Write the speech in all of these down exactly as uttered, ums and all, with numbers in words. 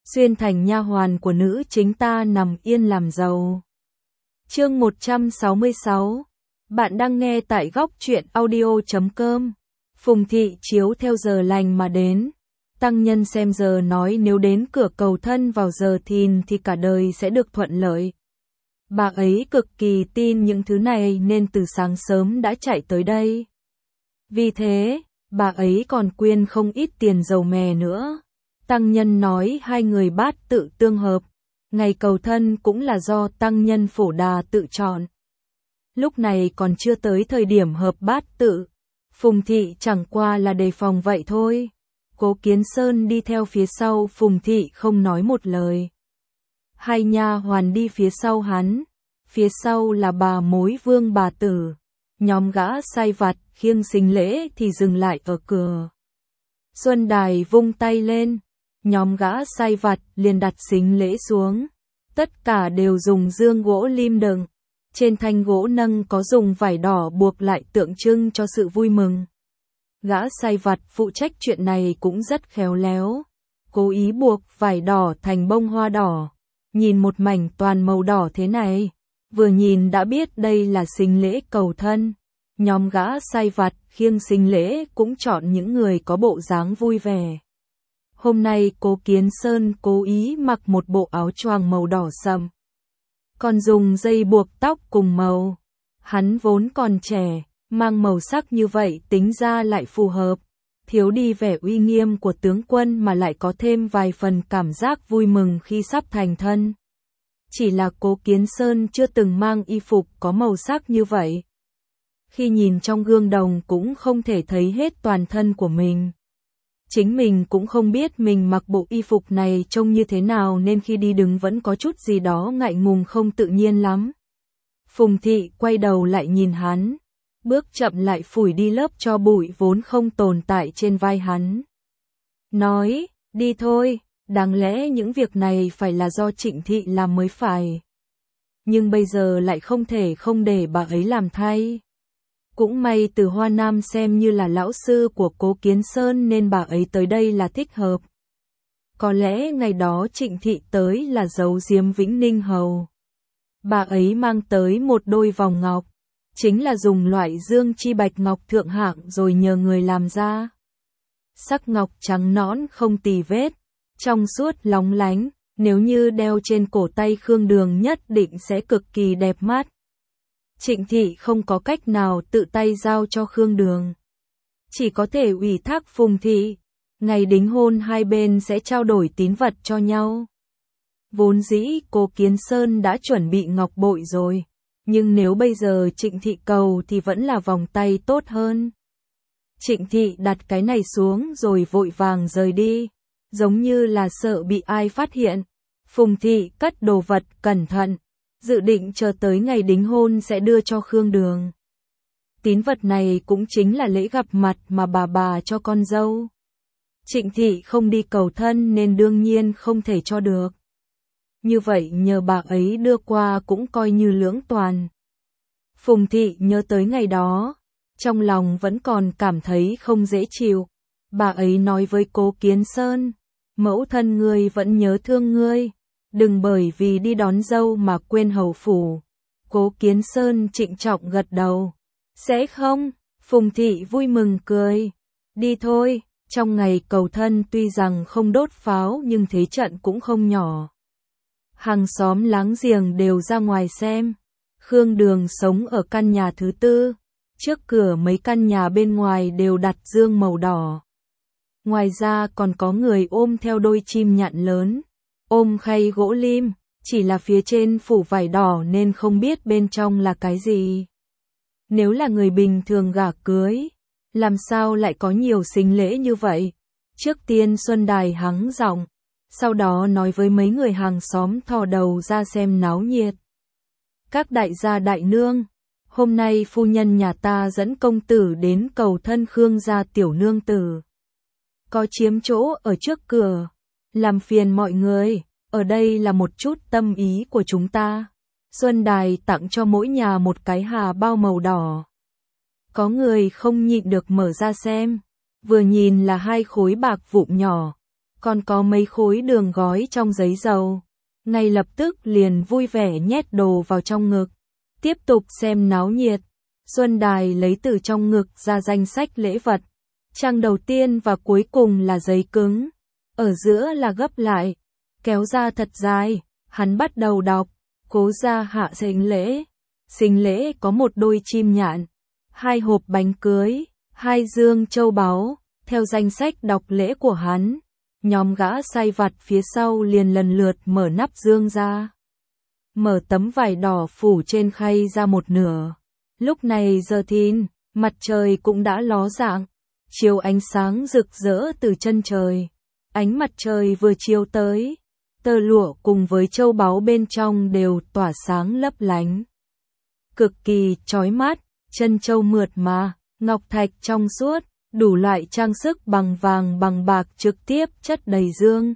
xuyên thành nha hoàn của nữ chính ta nằm yên làm giàu. Chương một trăm sáu mươi sáu. Bạn đang nghe tại góc truyện audio chấm com. Phùng thị chiếu theo giờ lành mà đến. Tăng nhân xem giờ nói nếu đến cửa cầu thân vào giờ thìn thì cả đời sẽ được thuận lợi. Bà ấy cực kỳ tin những thứ này nên từ sáng sớm đã chạy tới đây. Vì thế, bà ấy còn quyên không ít tiền dầu mè nữa. Tăng nhân nói hai người bát tự tương hợp. Ngày cầu thân cũng là do tăng nhân Phổ Đà tự chọn. Lúc này còn chưa tới thời điểm hợp bát tự. Phùng thị chẳng qua là đề phòng vậy thôi. Cố Kiến Sơn đi theo phía sau Phùng thị không nói một lời. Hai nha hoàn đi phía sau hắn. Phía sau là bà mối Vương bà tử. Nhóm gã sai vặt khiêng sính lễ thì dừng lại ở cửa. Xuân Đài vung tay lên. Nhóm gã sai vặt liền đặt sính lễ xuống. Tất cả đều dùng dương gỗ lim đựng. Trên thanh gỗ nâng có dùng vải đỏ buộc lại tượng trưng cho sự vui mừng. Gã sai vặt phụ trách chuyện này cũng rất khéo léo. Cố ý buộc vải đỏ thành bông hoa đỏ. Nhìn một mảnh toàn màu đỏ thế này. Vừa nhìn đã biết đây là sính lễ cầu thân. Nhóm gã sai vặt khiêng sính lễ cũng chọn những người có bộ dáng vui vẻ. Hôm nay Cố Kiến Sơn cố ý mặc một bộ áo choàng màu đỏ sậm. Còn dùng dây buộc tóc cùng màu. Hắn vốn còn trẻ, mang màu sắc như vậy tính ra lại phù hợp. Thiếu đi vẻ uy nghiêm của tướng quân mà lại có thêm vài phần cảm giác vui mừng khi sắp thành thân. Chỉ là Cố Kiến Sơn chưa từng mang y phục có màu sắc như vậy. Khi nhìn trong gương đồng cũng không thể thấy hết toàn thân của mình. Chính mình cũng không biết mình mặc bộ y phục này trông như thế nào nên khi đi đứng vẫn có chút gì đó ngại ngùng không tự nhiên lắm. Phùng thị quay đầu lại nhìn hắn, bước chậm lại phủi đi lớp tro bụi vốn không tồn tại trên vai hắn. Nói, đi thôi, đáng lẽ những việc này phải là do Trịnh thị làm mới phải. Nhưng bây giờ lại không thể không để bà ấy làm thay. Cũng may Từ Hoa Nam xem như là lão sư của Cố Kiến Sơn nên bà ấy tới đây là thích hợp. Có lẽ ngày đó Trịnh thị tới là giấu giếm Vĩnh Ninh Hầu. Bà ấy mang tới một đôi vòng ngọc, chính là dùng loại dương chi bạch ngọc thượng hạng rồi nhờ người làm ra. Sắc ngọc trắng nõn không tì vết, trong suốt lóng lánh, nếu như đeo trên cổ tay Khương Đường nhất định sẽ cực kỳ đẹp mắt. Trịnh thị không có cách nào tự tay giao cho Khương Đường. Chỉ có thể ủy thác Phùng thị. Ngày đính hôn hai bên sẽ trao đổi tín vật cho nhau. Vốn dĩ Cố Kiến Sơn đã chuẩn bị ngọc bội rồi. Nhưng nếu bây giờ Trịnh thị cầu thì vẫn là vòng tay tốt hơn. Trịnh thị đặt cái này xuống rồi vội vàng rời đi. Giống như là sợ bị ai phát hiện. Phùng thị cất đồ vật cẩn thận. Dự định chờ tới ngày đính hôn sẽ đưa cho Khương Đường. Tín vật này cũng chính là lễ gặp mặt mà bà bà cho con dâu. Trịnh thị không đi cầu thân nên đương nhiên không thể cho được. Như vậy nhờ bà ấy đưa qua cũng coi như lưỡng toàn. Phùng thị nhớ tới ngày đó, trong lòng vẫn còn cảm thấy không dễ chịu. Bà ấy nói với Cố Kiến Sơn, mẫu thân ngươi vẫn nhớ thương ngươi. Đừng bởi vì đi đón dâu mà quên hầu phủ. Cố Kiến Sơn trịnh trọng gật đầu. Sẽ không? Phùng thị vui mừng cười. Đi thôi, trong ngày cầu thân tuy rằng không đốt pháo nhưng thế trận cũng không nhỏ. Hàng xóm láng giềng đều ra ngoài xem. Khương Đường sống ở căn nhà thứ tư. Trước cửa mấy căn nhà bên ngoài đều đặt dương màu đỏ. Ngoài ra còn có người ôm theo đôi chim nhạn lớn. Ôm khay gỗ lim, chỉ là phía trên phủ vải đỏ nên không biết bên trong là cái gì. Nếu là người bình thường gả cưới, làm sao lại có nhiều sính lễ như vậy? Trước tiên Xuân Đài hắng giọng, sau đó nói với mấy người hàng xóm thò đầu ra xem náo nhiệt. Các đại gia đại nương, hôm nay phu nhân nhà ta dẫn công tử đến cầu thân Khương gia tiểu nương tử. Có chiếm chỗ ở trước cửa. Làm phiền mọi người, ở đây là một chút tâm ý của chúng ta. Xuân Đài tặng cho mỗi nhà một cái hà bao màu đỏ. Có người không nhịn được mở ra xem. Vừa nhìn là hai khối bạc vụn nhỏ. còn có mấy khối đường gói trong giấy dầu. Ngay lập tức liền vui vẻ nhét đồ vào trong ngực, tiếp tục xem náo nhiệt. Xuân Đài lấy từ trong ngực ra danh sách lễ vật. Trang đầu tiên và cuối cùng là giấy cứng, ở giữa là gấp lại, kéo ra thật dài. Hắn bắt đầu đọc, Cố gia hạ sinh lễ. Sinh lễ có một đôi chim nhạn, hai hộp bánh cưới, hai dương châu báu. Theo danh sách đọc lễ của hắn, nhóm gã sai vặt phía sau liền lần lượt mở nắp dương ra. Mở tấm vải đỏ phủ trên khay ra một nửa. Lúc này giờ thìn, mặt trời cũng đã ló dạng, chiếu ánh sáng rực rỡ từ chân trời. Ánh mặt trời vừa chiếu tới, tơ lụa cùng với châu báu bên trong đều tỏa sáng lấp lánh. Cực kỳ chói mắt, chân châu mượt mà, ngọc thạch trong suốt, đủ loại trang sức bằng vàng bằng bạc trực tiếp chất đầy dương.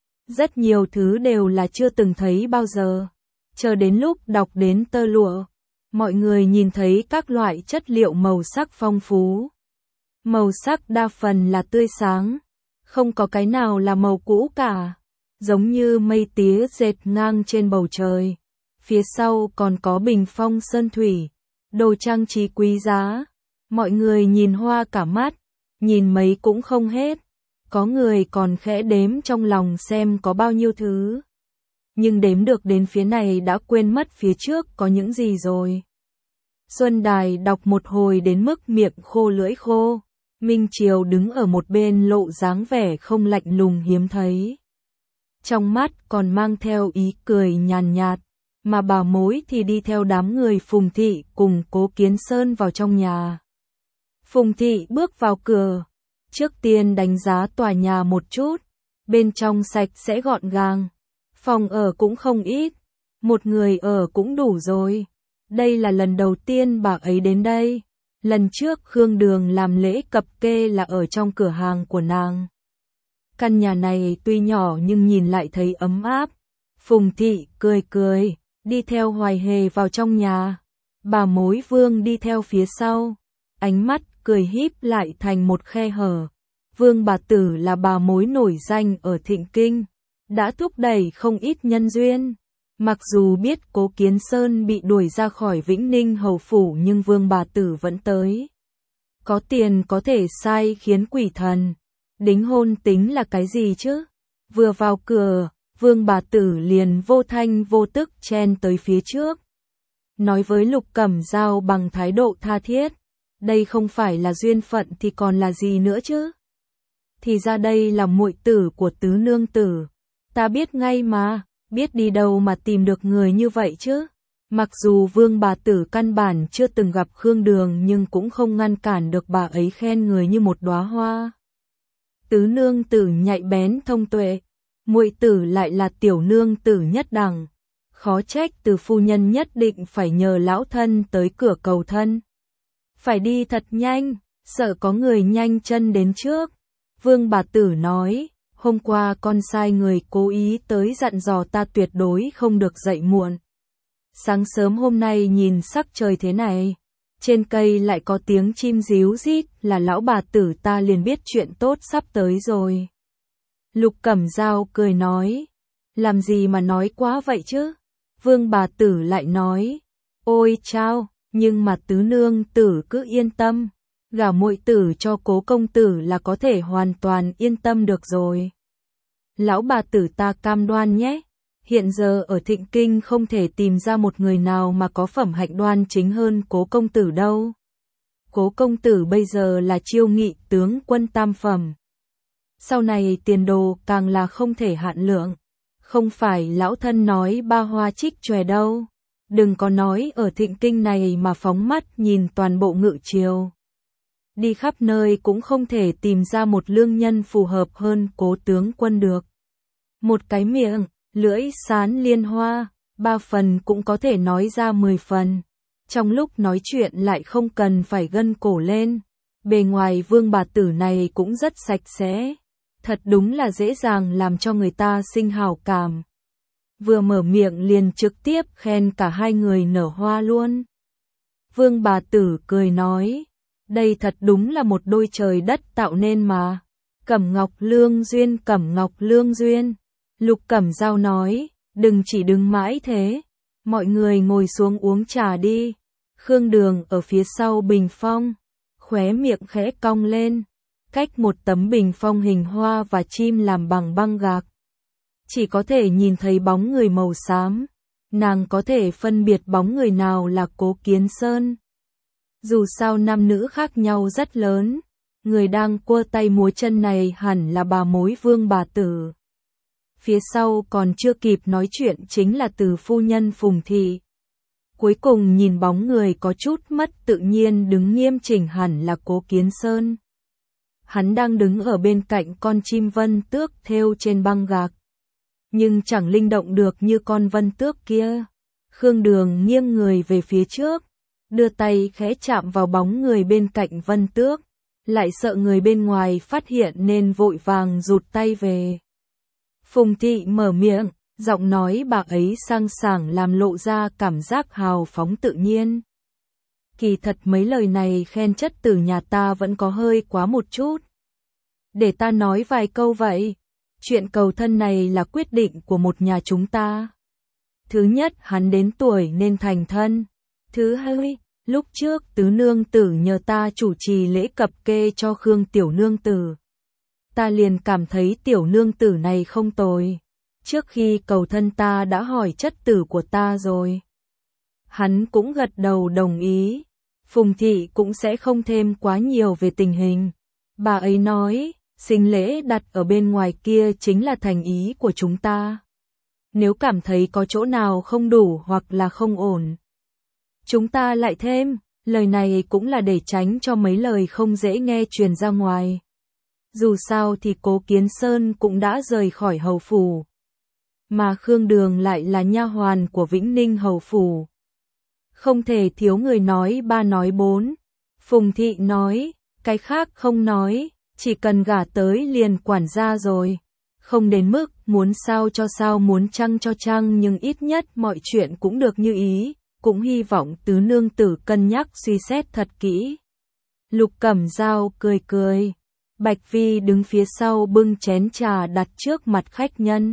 Rất nhiều thứ đều là chưa từng thấy bao giờ. Chờ đến lúc đọc đến tơ lụa, mọi người nhìn thấy các loại chất liệu màu sắc phong phú. Màu sắc đa phần là tươi sáng, không có cái nào là màu cũ cả, giống như mây tía dệt ngang trên bầu trời. Phía sau còn có bình phong sơn thủy, đồ trang trí quý giá. Mọi người nhìn hoa cả mắt, nhìn mấy cũng không hết. Có người còn khẽ đếm trong lòng xem có bao nhiêu thứ. Nhưng đếm được đến phía này đã quên mất phía trước có những gì rồi. Xuân Đài đọc một hồi đến mức miệng khô lưỡi khô. Minh Triều đứng ở một bên lộ dáng vẻ không lạnh lùng hiếm thấy. Trong mắt còn mang theo ý cười nhàn nhạt, mà bà mối thì đi theo đám người Phùng Thị cùng Cố Kiến Sơn vào trong nhà. Phùng Thị bước vào cửa, trước tiên đánh giá tòa nhà một chút, bên trong sạch sẽ gọn gàng, phòng ở cũng không ít, một người ở cũng đủ rồi. Đây là lần đầu tiên bà ấy đến đây, lần trước Khương Đường làm lễ cập kê là ở trong cửa hàng của nàng. Căn nhà này tuy nhỏ nhưng nhìn lại thấy ấm áp. Phùng Thị cười cười, đi theo Hoài Hề vào trong nhà. Bà mối Vương đi theo phía sau, ánh mắt cười híp lại thành một khe hở. Vương bà tử là bà mối nổi danh ở Thịnh Kinh, đã thúc đẩy không ít nhân duyên. Mặc dù biết Cố Kiến Sơn bị đuổi ra khỏi Vĩnh Ninh hầu phủ nhưng Vương bà tử vẫn tới. Có tiền có thể sai khiến quỷ thần. Đính hôn tính là cái gì chứ? Vừa vào cửa, Vương bà tử liền vô thanh vô tức chen tới phía trước. Nói với Lục Cẩm Dao bằng thái độ tha thiết. Đây không phải là duyên phận thì còn là gì nữa chứ? Thì ra đây là muội tử của tứ nương tử. Ta biết ngay mà, biết đi đâu mà tìm được người như vậy chứ? Mặc dù Vương bà tử căn bản chưa từng gặp Khương Đường nhưng cũng không ngăn cản được bà ấy khen người như một đóa hoa. Tứ nương tử nhạy bén thông tuệ, muội tử lại là tiểu nương tử nhất đẳng. Khó trách Từ phu nhân nhất định phải nhờ lão thân tới cửa cầu thân. Phải đi thật nhanh, sợ có người nhanh chân đến trước. Vương bà tử nói, hôm qua con sai người cố ý tới dặn dò ta tuyệt đối không được dậy muộn. Sáng sớm hôm nay nhìn sắc trời thế này, trên cây lại có tiếng chim ríu rít là lão bà tử ta liền biết chuyện tốt sắp tới rồi. Lục Cẩm Dao cười nói, làm gì mà nói quá vậy chứ? Vương bà tử lại nói, ôi chao, nhưng mà tứ nương tử cứ yên tâm, gả muội tử cho Cố công tử là có thể hoàn toàn yên tâm được rồi. Lão bà tử ta cam đoan nhé, hiện giờ ở Thịnh Kinh không thể tìm ra một người nào mà có phẩm hạnh đoan chính hơn Cố công tử đâu. Cố công tử bây giờ là chiêu nghị tướng quân tam phẩm. Sau này tiền đồ càng là không thể hạn lượng. Không phải lão thân nói ba hoa trích chòe đâu. Đừng có nói ở Thịnh Kinh này mà phóng mắt nhìn toàn bộ Ngự Triều. Đi khắp nơi cũng không thể tìm ra một lương nhân phù hợp hơn Cố tướng quân được. Một cái miệng, lưỡi sán liên hoa, ba phần cũng có thể nói ra mười phần. Trong lúc nói chuyện lại không cần phải gân cổ lên. Bề ngoài Vương bà tử này cũng rất sạch sẽ. Thật đúng là dễ dàng làm cho người ta sinh hảo cảm. Vừa mở miệng liền trực tiếp khen cả hai người nở hoa luôn. Vương bà tử cười nói, đây thật đúng là một đôi trời đất tạo nên mà. Cẩm Ngọc Lương Duyên, Cẩm Ngọc Lương Duyên. Lục Cẩm Dao nói, đừng chỉ đứng mãi thế, mọi người ngồi xuống uống trà đi. Khương Đường ở phía sau bình phong, khóe miệng khẽ cong lên, cách một tấm bình phong hình hoa và chim làm bằng băng gạc. Chỉ có thể nhìn thấy bóng người màu xám, nàng có thể phân biệt bóng người nào là Cố Kiến Sơn. Dù sao nam nữ khác nhau rất lớn, người đang cua tay múa chân này hẳn là bà mối Vương bà tử. Phía sau còn chưa kịp nói chuyện chính là Từ phu nhân Phùng Thị. Cuối cùng nhìn bóng người có chút mất tự nhiên đứng nghiêm chỉnh hẳn là Cố Kiến Sơn. Hắn đang đứng ở bên cạnh con chim vân tước thêu trên băng gạc, nhưng chẳng linh động được như con vân tước kia. Khương Đường nghiêng người về phía trước, đưa tay khẽ chạm vào bóng người bên cạnh vân tước, lại sợ người bên ngoài phát hiện nên vội vàng rụt tay về. Phùng Thị mở miệng, giọng nói bà ấy sang sảng làm lộ ra cảm giác hào phóng tự nhiên. Kỳ thật mấy lời này khen chất từ nhà ta vẫn có hơi quá một chút. Để ta nói vài câu vậy. Chuyện cầu thân này là quyết định của một nhà chúng ta. Thứ nhất, hắn đến tuổi nên thành thân. Thứ hai, lúc trước tứ nương tử nhờ ta chủ trì lễ cập kê cho Khương tiểu nương tử. Ta liền cảm thấy tiểu nương tử này không tồi. Trước khi cầu thân ta đã hỏi chất tử của ta rồi. Hắn cũng gật đầu đồng ý. Phùng Thị cũng sẽ không thêm quá nhiều về tình hình. Bà ấy nói, sinh lễ đặt ở bên ngoài kia chính là thành ý của chúng ta. Nếu cảm thấy có chỗ nào không đủ hoặc là không ổn, chúng ta lại thêm. Lời này cũng là để tránh cho mấy lời không dễ nghe truyền ra ngoài. Dù sao thì Cố Kiến Sơn cũng đã rời khỏi hầu phủ, mà Khương Đường lại là nha hoàn của Vĩnh Ninh hầu phủ. Không thể thiếu người nói ba nói bốn. Phùng Thị nói, cái khác không nói, chỉ cần gả tới liền quản gia rồi. Không đến mức muốn sao cho sao muốn chăng cho chăng, nhưng ít nhất mọi chuyện cũng được như ý, cũng hy vọng tứ nương tử cân nhắc suy xét thật kỹ. Lục Cẩm Dao cười cười. Bạch Vi đứng phía sau bưng chén trà đặt trước mặt khách nhân.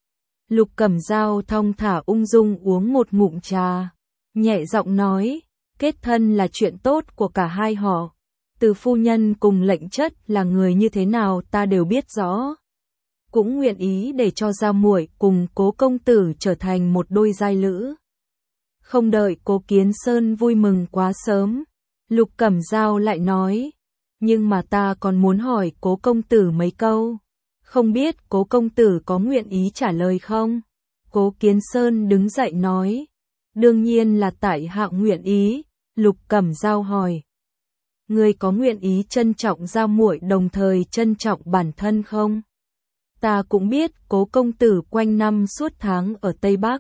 Lục Cẩm Dao thong thả ung dung uống một ngụm trà, nhẹ giọng nói, kết thân là chuyện tốt của cả hai họ. Từ phu nhân cùng lệnh chất là người như thế nào ta đều biết rõ. Cũng nguyện ý để cho gia muội cùng Cố công tử trở thành một đôi giai lữ. Không đợi Cố Kiến Sơn vui mừng quá sớm, Lục Cẩm Dao lại nói, nhưng mà ta còn muốn hỏi Cố công tử mấy câu. Không biết Cố công tử có nguyện ý trả lời không? Cố Kiến Sơn đứng dậy nói, đương nhiên là tại hạ nguyện ý. Lục Cẩm Dao hỏi, ngươi có nguyện ý trân trọng gia muội đồng thời trân trọng bản thân không? Ta cũng biết Cố công tử quanh năm suốt tháng ở Tây Bắc.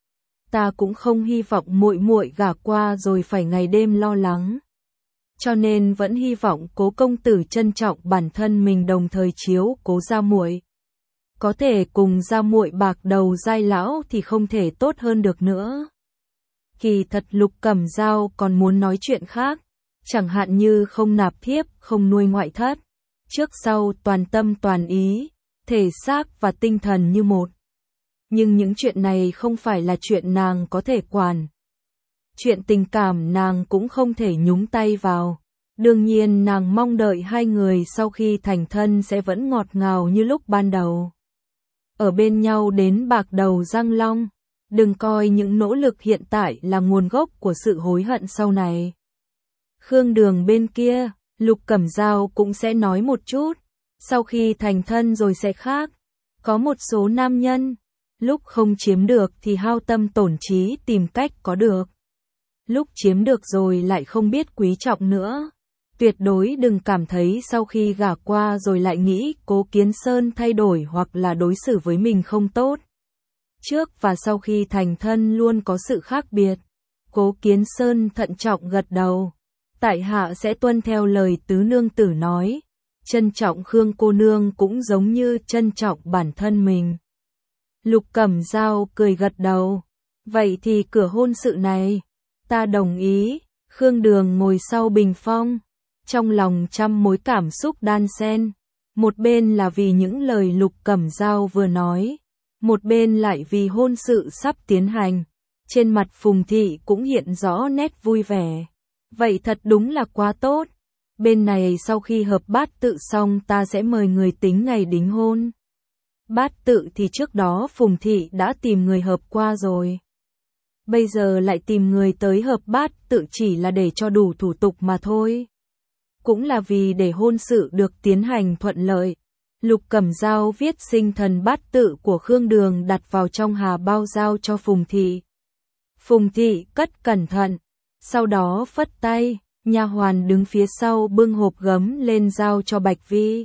Ta cũng không hy vọng muội muội gả qua rồi phải ngày đêm lo lắng. Cho nên vẫn hy vọng Cố công tử trân trọng bản thân mình đồng thời chiếu cố gia muội. Có thể cùng gia muội bạc đầu giai lão thì không thể tốt hơn được nữa. Kỳ thật Lục Cẩm Dao còn muốn nói chuyện khác, chẳng hạn như không nạp thiếp, không nuôi ngoại thất, trước sau toàn tâm toàn ý, thể xác và tinh thần như một. Nhưng những chuyện này không phải là chuyện nàng có thể quản. Chuyện tình cảm nàng cũng không thể nhúng tay vào. Đương nhiên nàng mong đợi hai người sau khi thành thân sẽ vẫn ngọt ngào như lúc ban đầu. Ở bên nhau đến bạc đầu răng long. Đừng coi những nỗ lực hiện tại là nguồn gốc của sự hối hận sau này. Khương Đường bên kia, Lục Cẩm Dao cũng sẽ nói một chút. Sau khi thành thân rồi sẽ khác. Có một số nam nhân, lúc không chiếm được thì hao tâm tổn trí tìm cách có được. Lúc chiếm được rồi lại không biết quý trọng nữa. Tuyệt đối đừng cảm thấy sau khi gả qua rồi lại nghĩ Cố Kiến Sơn thay đổi hoặc là đối xử với mình không tốt. Trước và sau khi thành thân luôn có sự khác biệt. Cố Kiến Sơn thận trọng gật đầu. Tại hạ sẽ tuân theo lời tứ nương tử nói. Trân trọng Khương cô nương cũng giống như trân trọng bản thân mình. Lục Cẩm Dao cười gật đầu. Vậy thì cửa hôn sự này, ta đồng ý. Khương Đường ngồi sau bình phong, trong lòng trăm mối cảm xúc đan xen. Một bên là vì những lời Lục Cẩm Dao vừa nói, một bên lại vì hôn sự sắp tiến hành. Trên mặt Phùng Thị cũng hiện rõ nét vui vẻ. Vậy thật đúng là quá tốt. Bên này sau khi hợp bát tự xong ta sẽ mời người tính ngày đính hôn. Bát tự thì trước đó Phùng Thị đã tìm người hợp qua rồi. Bây giờ lại tìm người tới hợp bát tự chỉ là để cho đủ thủ tục mà thôi. Cũng là vì để hôn sự được tiến hành thuận lợi. Lục Cẩm Dao viết sinh thần bát tự của Khương Đường đặt vào trong hà bao giao cho Phùng Thị. Phùng Thị cất cẩn thận, sau đó phất tay, nha hoàn đứng phía sau bưng hộp gấm lên giao cho Bạch Vi.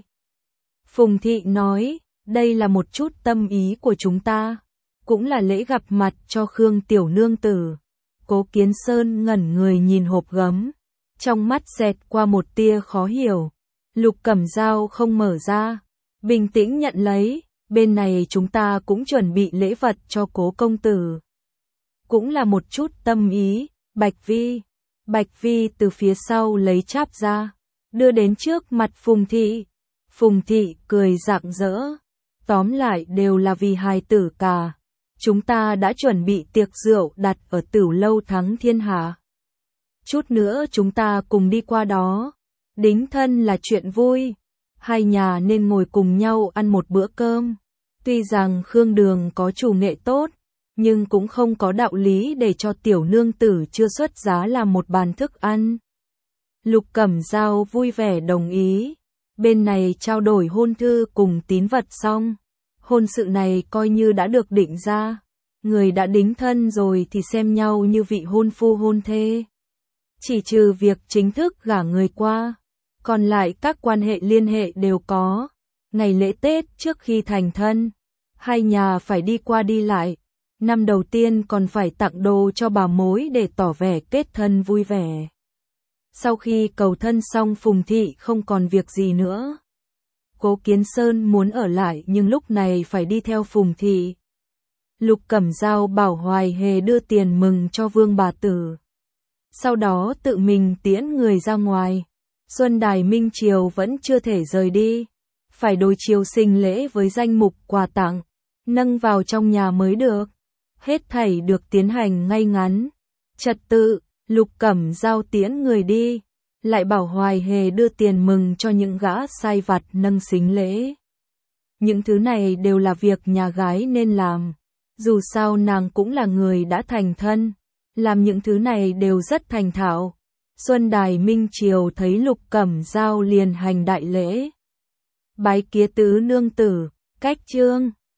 Phùng Thị nói, đây là một chút tâm ý của chúng ta, cũng là lễ gặp mặt cho Khương tiểu nương tử. Cố Kiến Sơn ngẩn người nhìn hộp gấm, trong mắt xẹt qua một tia khó hiểu. Lục Cẩm Dao không mở ra, bình tĩnh nhận lấy, bên này chúng ta cũng chuẩn bị lễ vật cho Cố công tử. Cũng là một chút tâm ý. Bạch Vi. Bạch Vi từ phía sau lấy cháp ra, đưa đến trước mặt Phùng Thị. Phùng Thị cười rạng rỡ. Tóm lại đều là vì hài tử cả. Chúng ta đã chuẩn bị tiệc rượu đặt ở Tửu Lâu Thắng Thiên Hạ. Chút nữa chúng ta cùng đi qua đó. Đính thân là chuyện vui. Hai nhà nên ngồi cùng nhau ăn một bữa cơm. Tuy rằng Khương Đường có chủ nghệ tốt, nhưng cũng không có đạo lý để cho tiểu nương tử chưa xuất giá làm một bàn thức ăn. Lục Cẩm Dao vui vẻ đồng ý. Bên này trao đổi hôn thư cùng tín vật xong. Hôn sự này coi như đã được định ra. Người đã đính thân rồi thì xem nhau như vị hôn phu hôn thê. Chỉ trừ việc chính thức gả người qua, còn lại các quan hệ liên hệ đều có. Ngày lễ Tết trước khi thành thân, hai nhà phải đi qua đi lại. Năm đầu tiên còn phải tặng đồ cho bà mối để tỏ vẻ kết thân vui vẻ. Sau khi cầu thân xong Phùng Thị không còn việc gì nữa. Cố Kiến Sơn muốn ở lại nhưng lúc này phải đi theo Phùng Thị. Lục Cẩm Dao bảo Hoài Hề đưa tiền mừng cho Vương bà tử. Sau đó tự mình tiễn người ra ngoài. Xuân Đài Minh Triều vẫn chưa thể rời đi. Phải đối chiếu sinh lễ với danh mục quà tặng, nâng vào trong nhà mới được. Hết thảy được tiến hành ngay ngắn. Trật tự, Lục Cẩm Dao tiễn người đi. Lại bảo Hoài Hề đưa tiền mừng cho những gã sai vặt nâng sính lễ. Những thứ này đều là việc nhà gái nên làm. Dù sao nàng cũng là người đã thành thân. Làm những thứ này đều rất thành thạo. Xuân Đài Minh Triều thấy Lục Cẩm Dao liền hành đại lễ. Bái kiến tứ nương tử, cách chương.